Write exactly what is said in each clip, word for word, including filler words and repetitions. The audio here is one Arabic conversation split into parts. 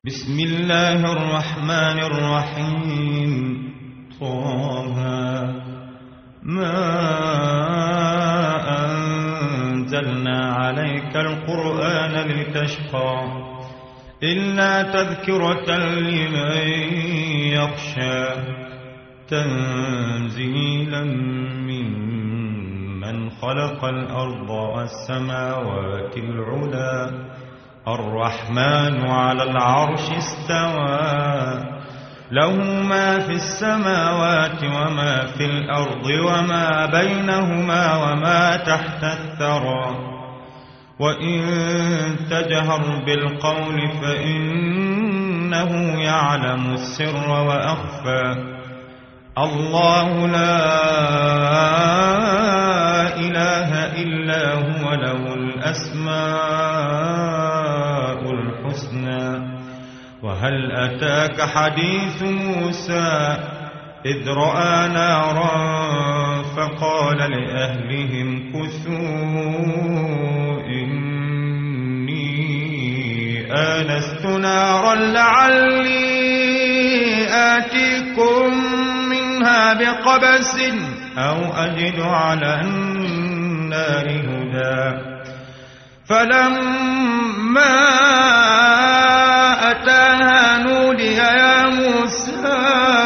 بسم الله الرحمن الرحيم. طه ما أنزلنا عليك القرآن لتشقى إلا تذكرة لمن يخشى تنزيلا ممن خلق الأرض والسماوات العلى الرحمن على العرش استوى له ما في السماوات وما في الأرض وما بينهما وما تحت الثرى وإن تجهر بالقول فإنه يعلم السر وأخفى الله لا إله إلا هو له الأسماء الحسنى. وهل أتاك حديث موسى إذ رأى نارا فقال لأهلهم كثوا إني آنست نارا لعلي آتيكم منها بقبس أو أجد على النار هدى. فلما أتاها نودي يا موسى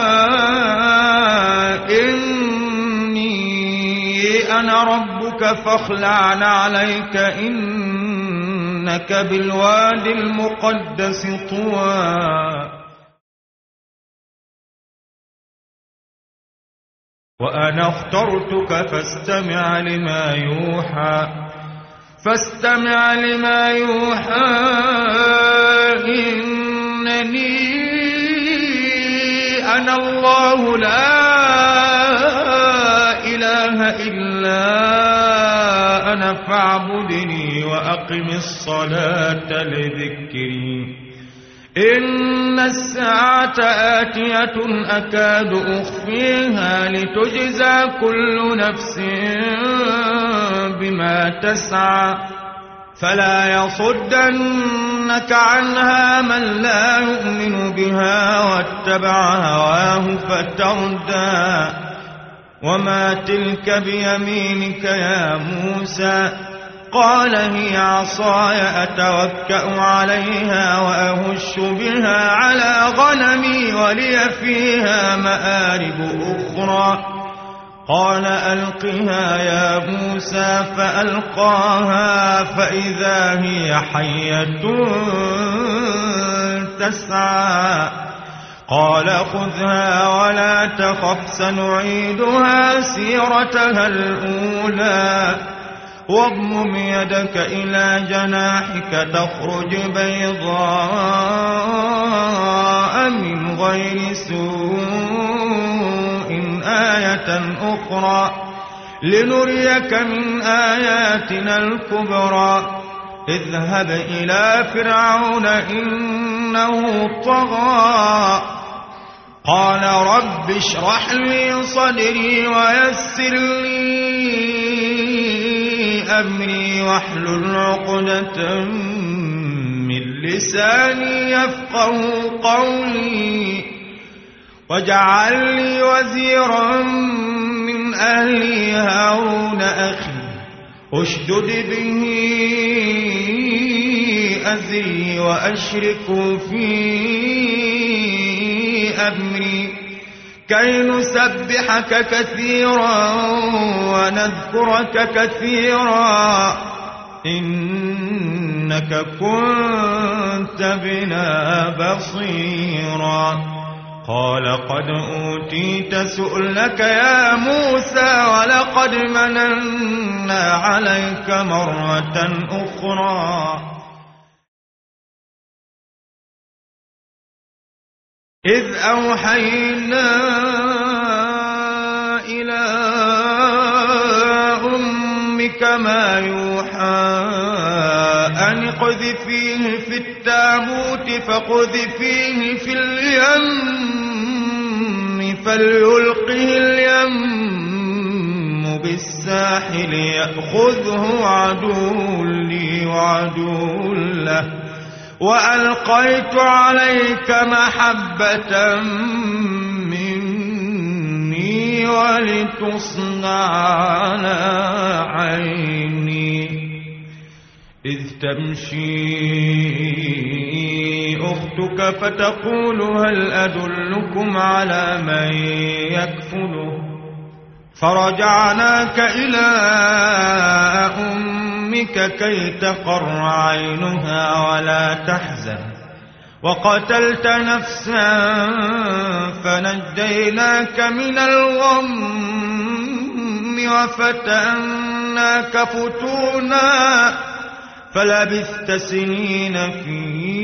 إني أنا ربك فاخلع نعليك إنك بالواد المقدس طوى. وأنا اخترتك فاستمع لما يوحى فاستمع لما يوحى إنني أنا الله لا إله إلا أنا فاعبدني وأقم الصلاة لذكري. إن الساعة آتية أكاد أخفيها لتجزى كل نفس بما تسعى فلا يصدنك عنها من لا يؤمن بها واتبع هواه فتردى. وما تلك بيمينك يا موسى قال هي عصاي أتوكأ عليها وأهش بها على غنمي ولي فيها مآرب أخرى. قال ألقها يا موسى فألقاها فإذا هي حية تسعى. قال خذها ولا تخف سنعيدها سيرتها الأولى واضمم يدك إلى جناحك تخرج بيضاء من غير سوء آية أخرى لنريك من آياتنا الكبرى. اذهب إلى فرعون إنه طغى قال رب اشرح لي صدري ويسر لي أمري واحلل عقدة من لساني يفقه قولي واجعل لي وزيرا من أهلي هارون أخي اشدد به أزري وأشركه في أمري كي نسبحك كثيرا ونذكرك كثيرا إنك كنت بنا بصيرا. قال قد أوتيت سؤلك يا موسى ولقد مننا عليك مرة أخرى إذ أوحينا إلى أمك ما يوحى أن اقذفيه في التابوت فاقذفيه في اليم فليلقه اليم بالساحل يأخذه عدو لي وعدو له وألقيت عليك محبة مني ولتصنع على عيني إذ تمشي أختك فتقول هل أدلكم على من يكفله فرجعناك إلى أمك كي تقر عينها ولا تحزن وقتلت نفسا فنجيناك من الغم وفتناك فتونا فلبثت سنين في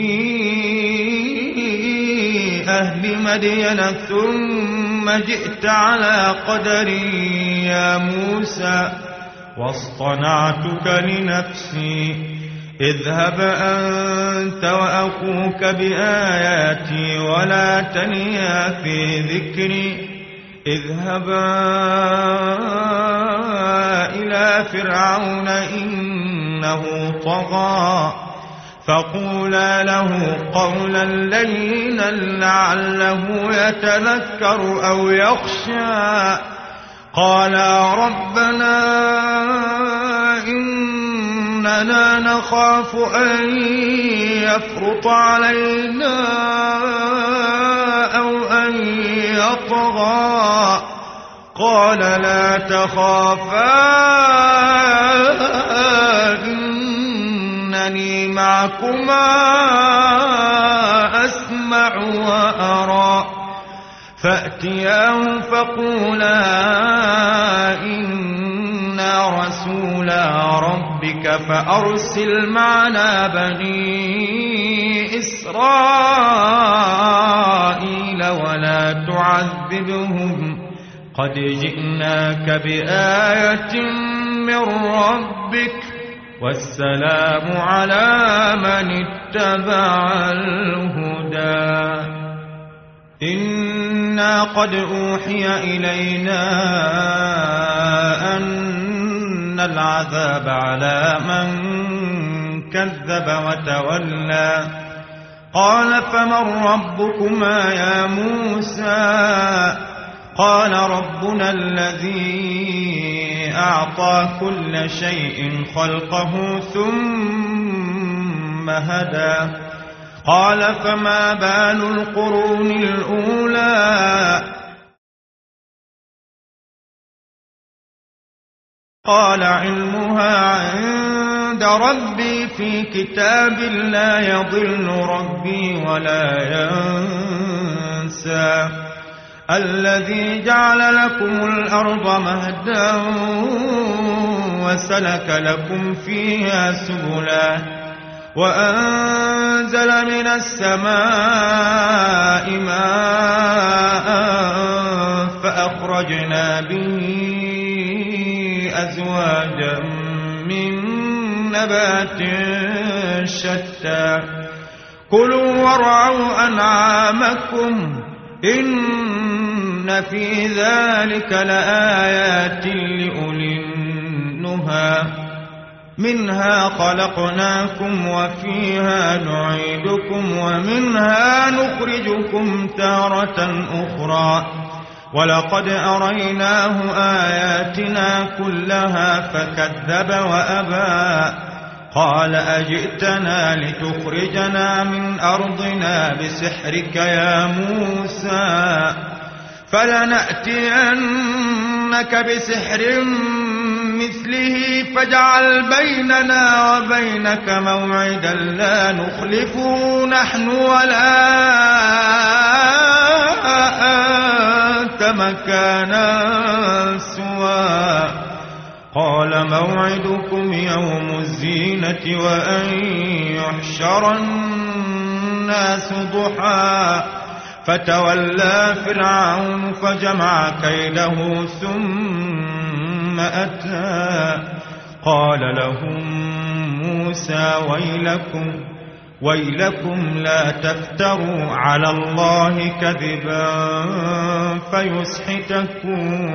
أهل مدين ثم جئت على قدري يا موسى واصطنعتك لنفسي اذهب أنت وأخوك بآياتي ولا تنيا في ذكري اذهبا إلى فرعون إنه طغى فقولا له قولا لينا لعله يتذكر أو يخشى قالا ربنا إننا نخاف أن يفرط علينا أو أن يطغى قال لا تخافا إنني معكما أسمع وأرى فأتياه فقولا إنا رسولا ربك فأرسل معنا بني إسرائيل ولا تعذبهم قد جئناك بآية من ربك والسلام على من اتبع الهدى إنا قد أوحي إلينا أن العذاب على من كذب وتولى قال فمن ربكما يا موسى قال ربنا الذي أعطى كل شيء خلقه ثم هدى قال فما بال القرون الأولى قال علمها عند ربي في كتاب لا يضل ربي ولا ينسى الذي جعل لكم الأرض مهدا وسلك لكم فيها سبلا وأنزل من السماء ماء فأخرجنا به أزواجا من نبات شتى كلوا وارعوا أنعامكم إن في ذلك لآيات لأولي النهى منها خلقناكم وفيها نعيدكم ومنها نخرجكم تارة أخرى ولقد أريناه آياتنا كلها فكذب وأبى قال أجئتنا لتخرجنا من أرضنا بسحرك يا موسى فلنأتينك بسحر مثله فاجعل بيننا وبينك موعدا لا نخلفه نحن ولا أنت مكانا سوى قال موعدكم يوم الزينة وأن يحشر الناس ضحى فتولى فرعون فجمع كيده ثم أتى قال لهم موسى ويلكم ويلكم لا تفتروا على الله كذبا فيسحتكم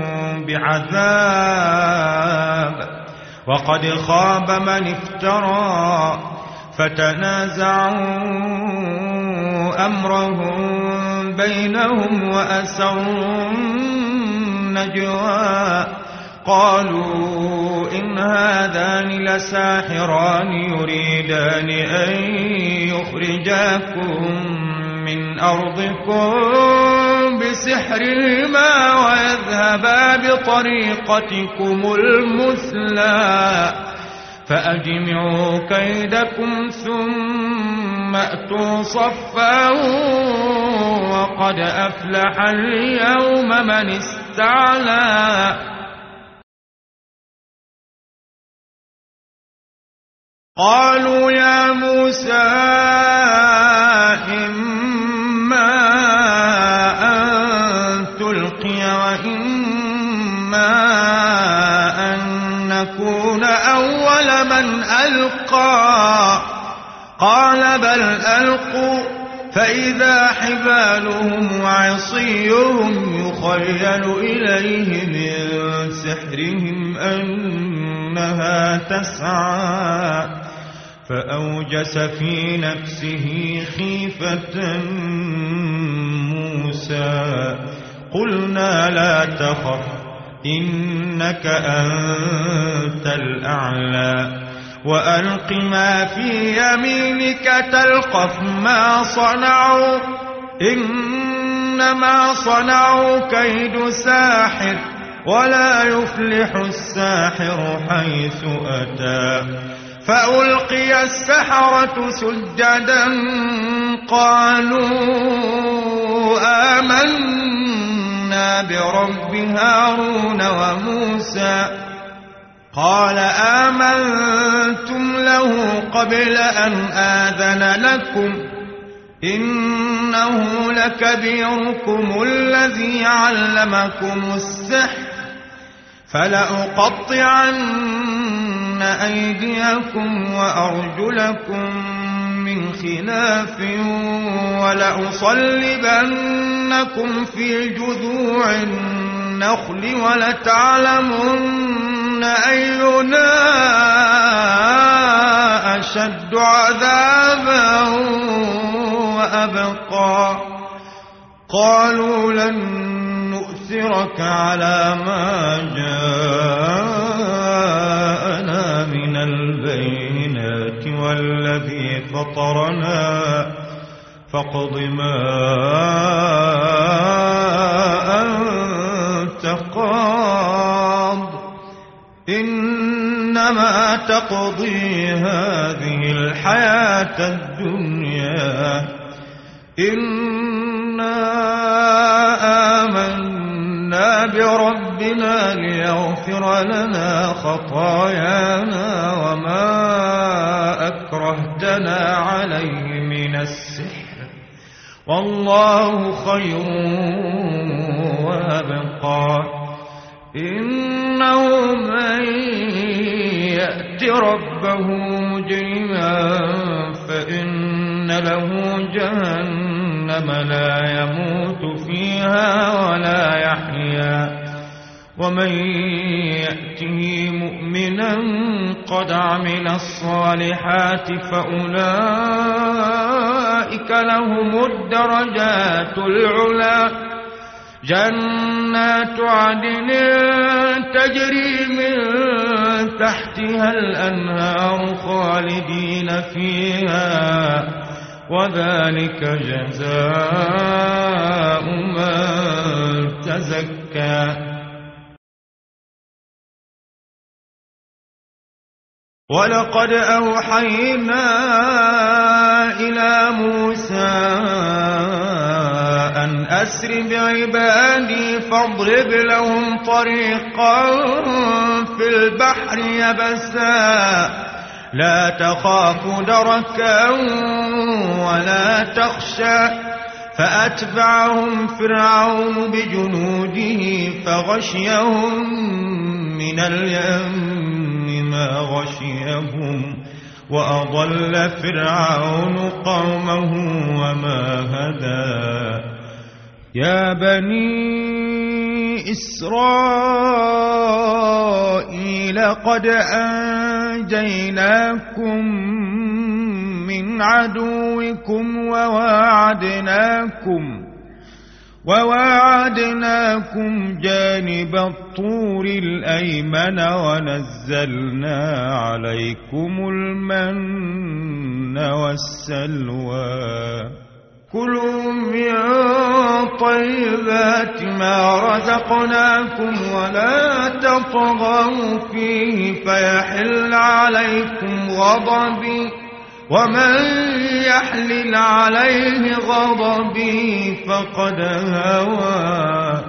بعذاب وقد خاب من افترى فتنازعوا أمرهم بينهم وأسروا النجوى قالوا إن هذان لساحران يريدان أن يخرجاكم من أرضكم بسحرهما ويذهبا بطريقتكم المثلى فأجمعوا كيدكم ثم أتوا صفا وقد أفلح اليوم من استعلى قالوا يا موسى إما أن تلقي وإما أن نكون أول من ألقى قال بل ألقوا فإذا حبالهم وعصيهم يخيل إليه من سحرهم أنها تسعى فأوجس في نفسه خيفة موسى قلنا لا تخف إنك أنت الأعلى وألق ما في يمينك تلقف ما صنعوا إنما صنعوا كيد ساحر ولا يفلح الساحر حيث أتى فألقي السحرة سجدا قالوا آمنا برب هارون وموسى قال آمنتم له قبل أن آذن لكم إنه لكبيركم الذي علمكم السحر فلأقطعن أيديكم وأرجلكم من خلاف ولأصلبنكم في جذوع النخل ولتعلمن أينا أشد عذابا وأبقى قالوا لن نؤثرك على ما جاءنا من البينات والذي فطرنا فاقض ما أنت قاض إنما تقضي هذه الحياة الدنيا إنا آمنا بربنا ليغفر لنا خطايانا وما أكرهتنا عليه من السحر والله خير وأبقى إنه من يأت ربه مجرما فإن له جهنم لا يموت فيها ولا يحيا ومن يأته مؤمنا قد عمل الصالحات فأولئك لهم الدرجات العلى جنات عدن تجري من تحتها الأنهار خالدين فيها وذلك جزاء من تزكى ولقد أوحينا إلى موسى أن أسر بعبادي فاضرب لهم طريقا في البحر يبسا لا تخاف دركا ولا تخشى فأتبعهم فرعون بجنوده فغشيهم من اليم ما غشيهم وأضل فرعون قومه وما هدى يا بني إسرائيل قد أنجيناكم عدوكم وواعدناكم وواعدناكم جانب الطور الأيمن ونزلنا عليكم المن والسلوى كلوا من طيبات ما رزقناكم ولا تطغوا فيه فيحل عليكم غضبي ومن يحلل عليه غضبي فقد هوى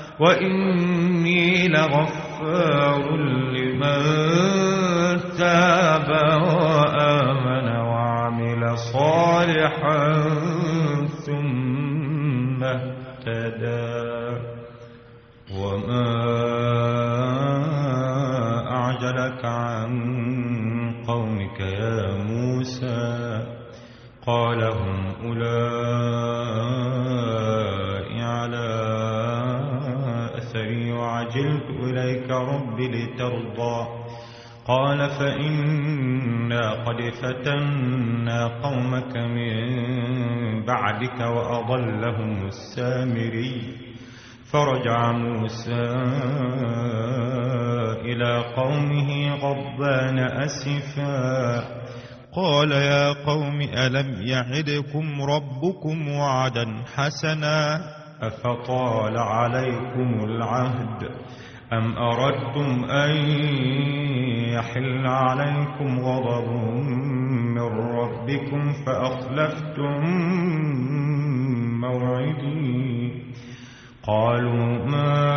وإني لغفار لمن تاب وآمن وعمل صالحا ثم اهتدى وما أعجلك عن قومك يا موسى قال هم أولئك على أثري وعجلت إليك رب لترضى قال فإنا قد فتنا قومك من بعدك وأضلهم السامري فرجع موسى إلى قومه غضبان أسفا قال يا قوم ألم يعدكم ربكم وعدا حسنا أفطال عليكم العهد أم أردتم أن يحل عليكم غضب من ربكم فأخلفتم موعدي قالوا ما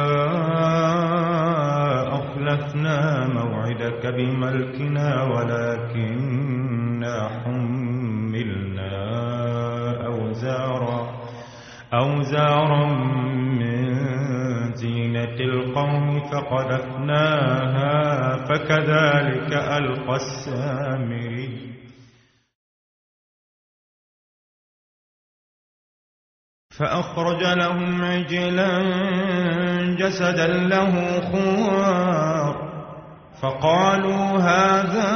أخلفنا موعدك بملكنا ولكننا حملنا أوزارا أوزارا من زينة القوم فقذفناها فكذلك ألقى السامري فأخرج لهم عجلا جسدا له خوار فقالوا هذا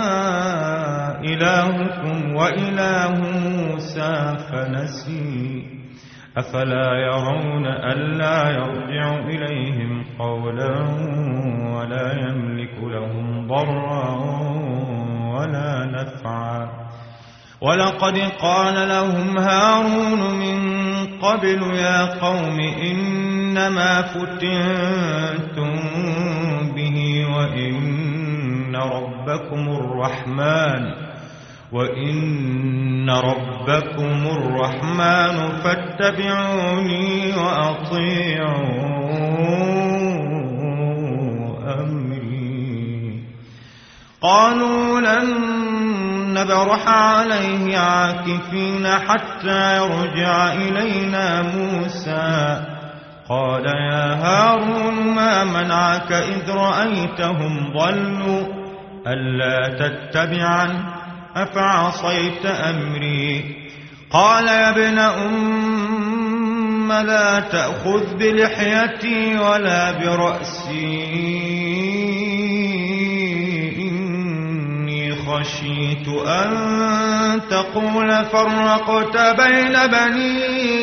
إلهكم وإله موسى فنسي أفلا يرون ألا يرجع إليهم قولا ولا يملك لهم ضرا ولا نفعا ولقد قال لهم هارون من قبل يا قوم إنما فتنتم به وإن ربكم الرحمن وإن ربكم الرحمن فاتبعوني وأطيعوا أمري قالوا لن نبرح عليه عاكفين حتى يرجع إلينا موسى قال يا هارون ما منعك إذ رأيتهم ضلوا ألا تتبعن أفعصيت أمري قال يا ابن أم لا تأخذ بلحيتي ولا برأسي خشيت أن تقول فرقت بين بني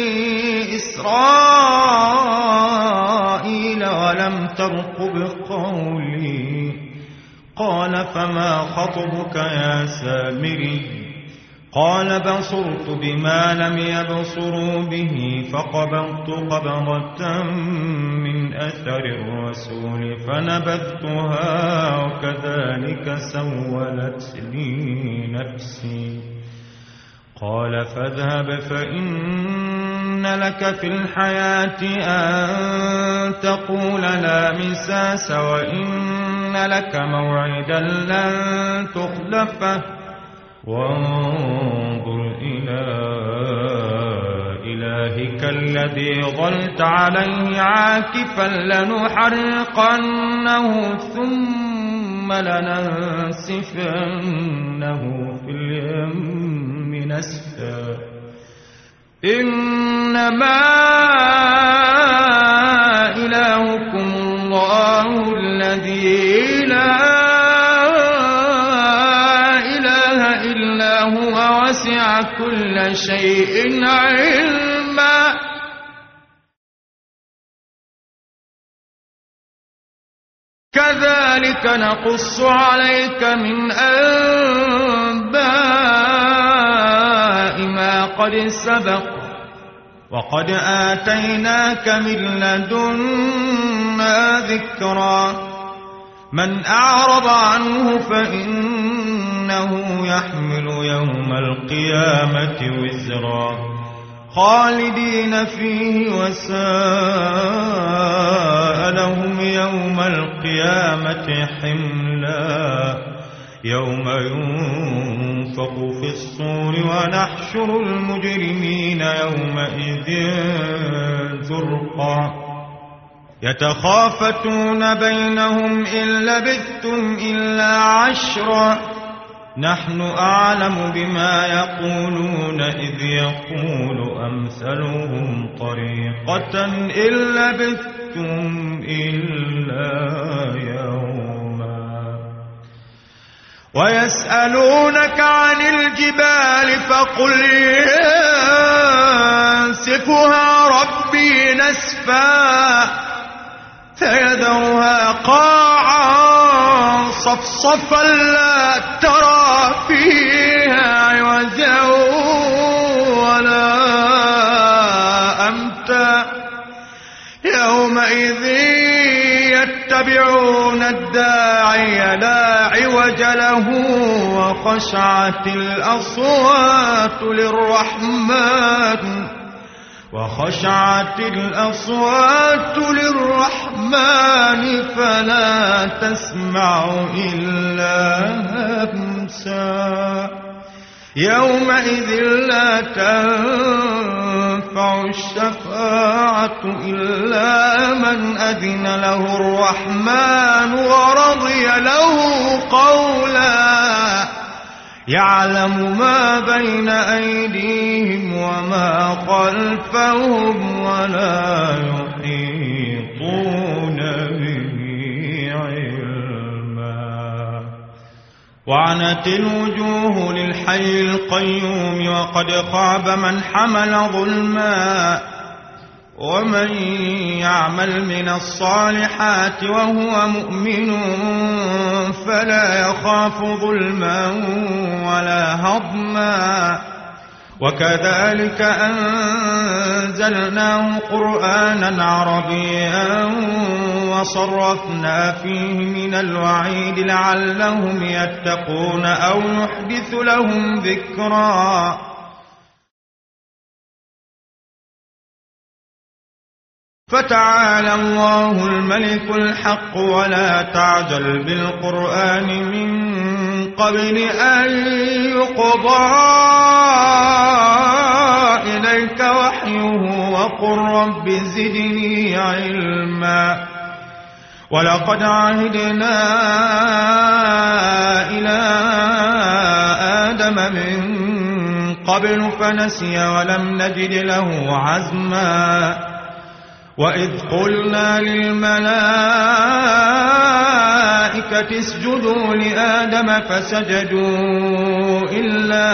إسرائيل ولم ترقب قولي قال فما خطبك يا سامري قال بصرت بما لم يبصروا به فقبضت قبضة من أثر الرسول فنبذتها وكذلك سولت لي نفسي قال فاذهب فإن لك في الحياة أن تقول لا مساس وإن لك موعدا لن تخلفه وانظر إلى إلهك الذي ظلت عليه عاكفا لنحرقنه ثم لننسفنه في اليم نسفا إنما إلهكم الله الذي لا وسع كل شيء علما كذلك نقص عليك من أنباء ما قد سبق وقد آتيناك من لدنا ذكرا من أعرض عنه فإنه يحمل يوم القيامة وزرا خالدين فيه وساء لهم يوم القيامة حملا يوم ينفخ في الصور ونحشر المجرمين يومئذ زرقا يتخافتون بينهم إن لبثتم إلا عشرا نحن أعلم بما يقولون إذ يقول أمثلهم طريقة إن لبثتم إلا يوما ويسألونك عن الجبال فقل ينسفها ربي نسفا فيذرها قاعا صفصفا لا ترى فيها عوجا ولا أمتا يومئذ يتبعون الداعي لا عوج له وخشعت الأصوات للرحمن وخشعت الأصوات للرحمن فلا تسمع إلا همسا يومئذ لا تنفع الشفاعة إلا من أذن له الرحمن ورضي له قولا يعلم ما بين أيديهم وما خلفهم ولا يحيطون به علما وعنت الوجوه للحي القيوم وقد خاب من حمل ظلما ومن يعمل من الصالحات وهو مؤمن فلا يخاف ظلما ولا هضما وكذلك أنزلناه قرآنا عربيا وصرفنا فيه من الوعيد لعلهم يتقون أو يحدث لهم ذكرا فتعالى الله الملك الحق ولا تعجل بالقرآن من قبل أن يقضى إليك وحيه وقل رب زدني علما ولقد عهدنا إلى آدم من قبل فنسي ولم نجد له عزما وإذ قلنا للملائكة اسجدوا لآدم فسجدوا إلا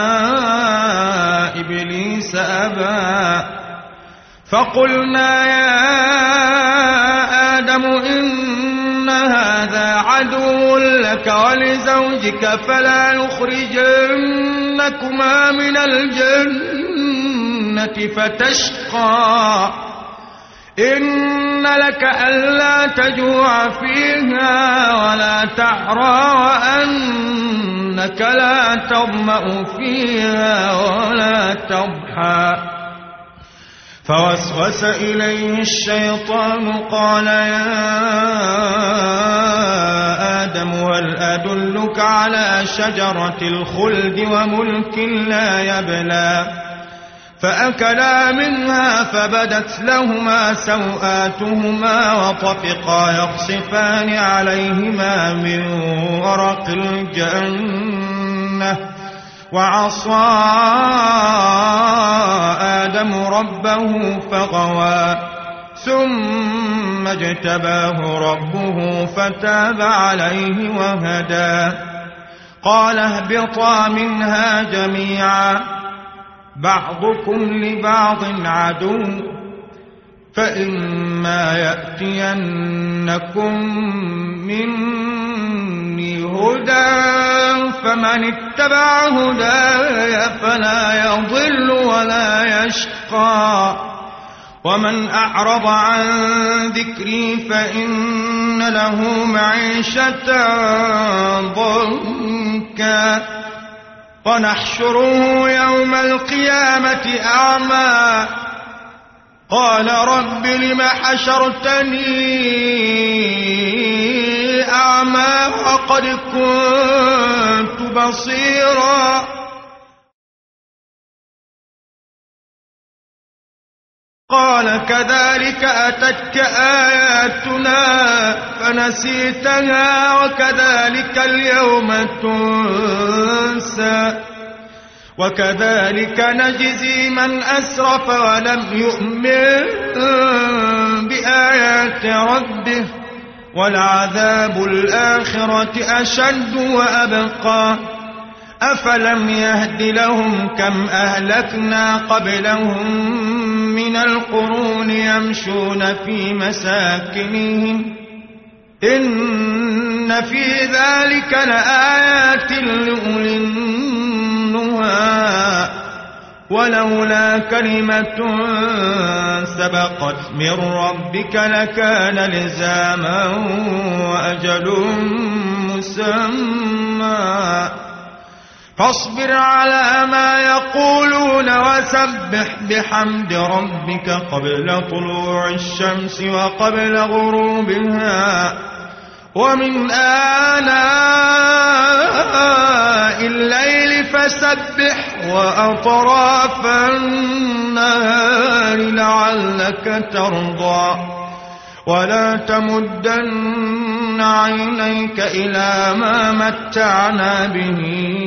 إبليس أبى فقلنا يا آدم إن هذا عدو لك ولزوجك فلا يخرجنكما من الجنة فتشقى إن لك ألا تجوع فيها ولا تعرى وأنك لا تظمأ فيها ولا تضحى فوسوس إليه الشيطان قال يا آدم هل أدلك على شجرة الخلد وملك لا يبلى فأكلا منها فبدت لهما سوآتهما وطفقا يخصفان عليهما من ورق الجنة وعصى آدم ربه فغوى ثم اجتباه ربه فتاب عليه وهدى قال اهبطا منها جميعا بعضكم لبعض عدو فإما يأتينكم مني هدى فمن اتبع هداي فلا يضل ولا يشقى ومن أعرض عن ذكري فإن له معيشة ضنكا ونحشره يوم القيامة أعمى قال رب لم حشرتني أعمى وقد كنت بصيرا قال كذلك أتتك آياتنا فنسيتها وكذلك اليوم تنسى وكذلك نجزي من أسرف ولم يؤمن بآيات ربه ولعذاب الآخرة أشد وأبقى أفلم يهد لهم كم أهلكنا قبلهم من القرون يمشون في مساكنهم إن في ذلك لآيات لأولي النهى ولولا كلمة سبقت من ربك لكان لزاما وأجل مسمى فاصبر على ما يقولون وسبح بحمد ربك قبل طلوع الشمس وقبل غروبها ومن آناء الليل فسبح وأطراف النهار لعلك ترضى ولا تمدن عينيك إلى ما متعنا به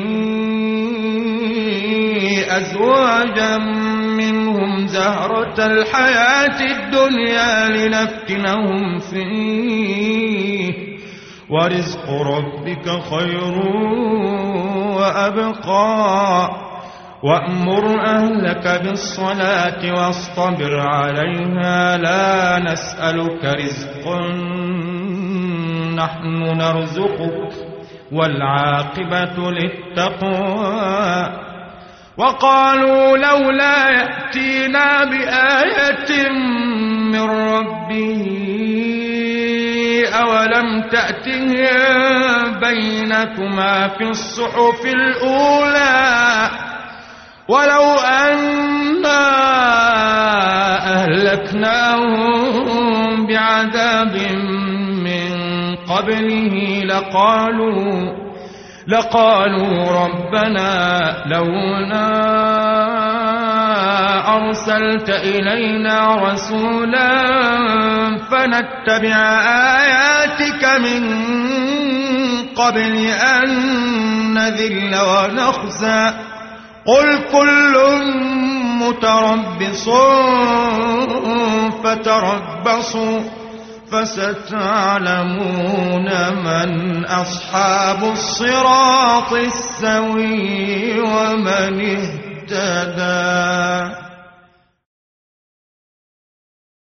أزواجا منهم زهرة الحياة الدنيا لنفتنهم فيه ورزق ربك خير وأبقى وأمر أهلك بالصلاة واصطبر عليها لا نسألك رزقا نحن نرزقك والعاقبة للتقوى وقالوا لولا يأتينا بآية من ربه أولم تأتهم بينة ما في الصحف الأولى ولو أنا أهلكناهم بعذاب من قبله لقالوا لقالوا ربنا لولا أرسلت إلينا رسولا فنتبع آياتك من قبل أن نذل ونخزى قل كل متربص فتربصوا فستعلمون من أصحاب الصراط السوي ومن اهتدى.